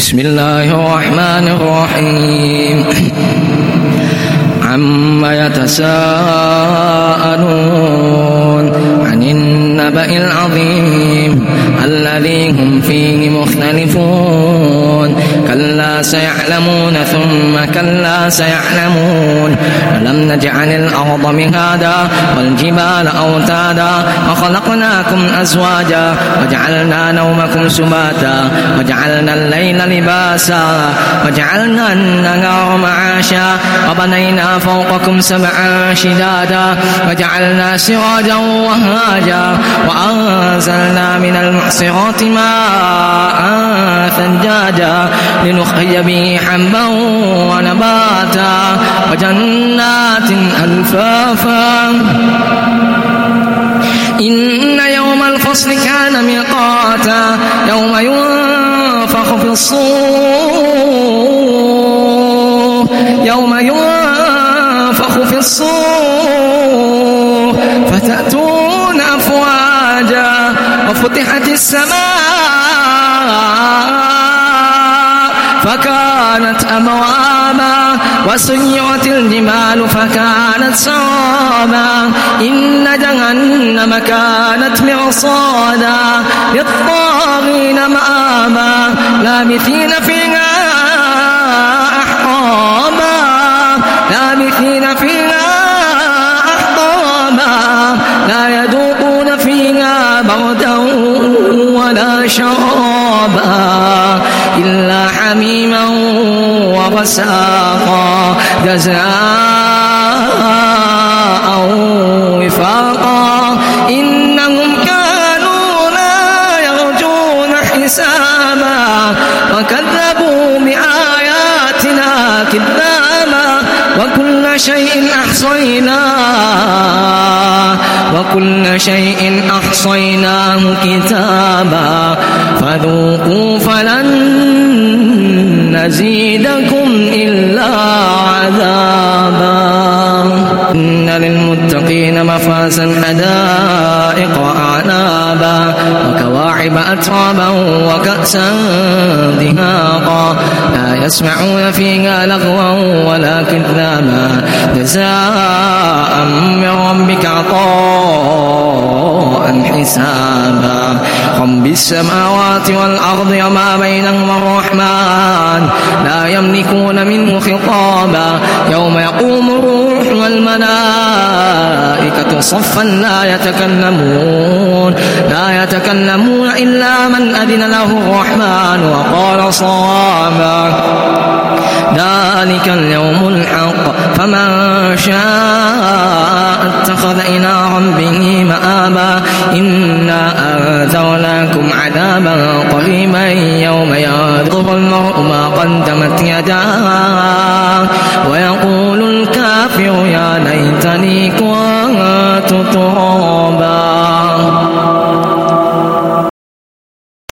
بسم الله الرحمن الرحيم عما يتساءلون عن النبأ العظيم الذي هم فيه مختلفون كلا سيعلمون ثم كلا سيعلمون ألم نجعل الأرض مهادا والجبال أوتادا وخلقناكم أزواجا وجعلنا نومكم سباتا وجعلنا الليل لباسا وجعلنا النهار معاشا وبنينا فوقكم سبعا شدادا وجعلنا سراجا وهاجا وأنزلنا من المعصرات ماء ثجاجا لنخرج به حبا ونباتا وجنات ألفافا إن يوم الفصل كان ميقاتا يوم ينفخ في الصور فتأتون أفواجا وفتحت السماء فكانت أبوابا وسيرت الجبال فكانت سرابا إن جهنم كانت مرصادا للطاغين مآبا لابثين فيها أحقابا لا يذوقون فيها بردا ولا شرابا إلا حميما وغساقا جزاء وفاقا إنهم كانوا لا يرجون حسابا وكذبوا بآياتنا كذابا وكل شيء أحصيناه كتابا فذوقوا فلن نزيدكم إلا عذابا إن للمتقين مفازا حدائق وأعنابا وكواعب أترابا وكأسا دهاقا لا يسمعون فيها لغوا ولا كذابا جزاء من ربك عطاء حسابا رب السماوات والأرض وما بينهما الرحمن لا يملكون منه خطابا يوم يقوم الروح والملائكة صفا لا يتكلمون إلا من أذن له الرحمن وقال صوابا ذلك اليوم الحق فمن شاء اتخذ إلى ربه مآبا إنا أنذرناكم عذابا قريبا يوم ينظر المرء ما قدمت يداه ويقول الكافر يا ليتني كنت ترابا.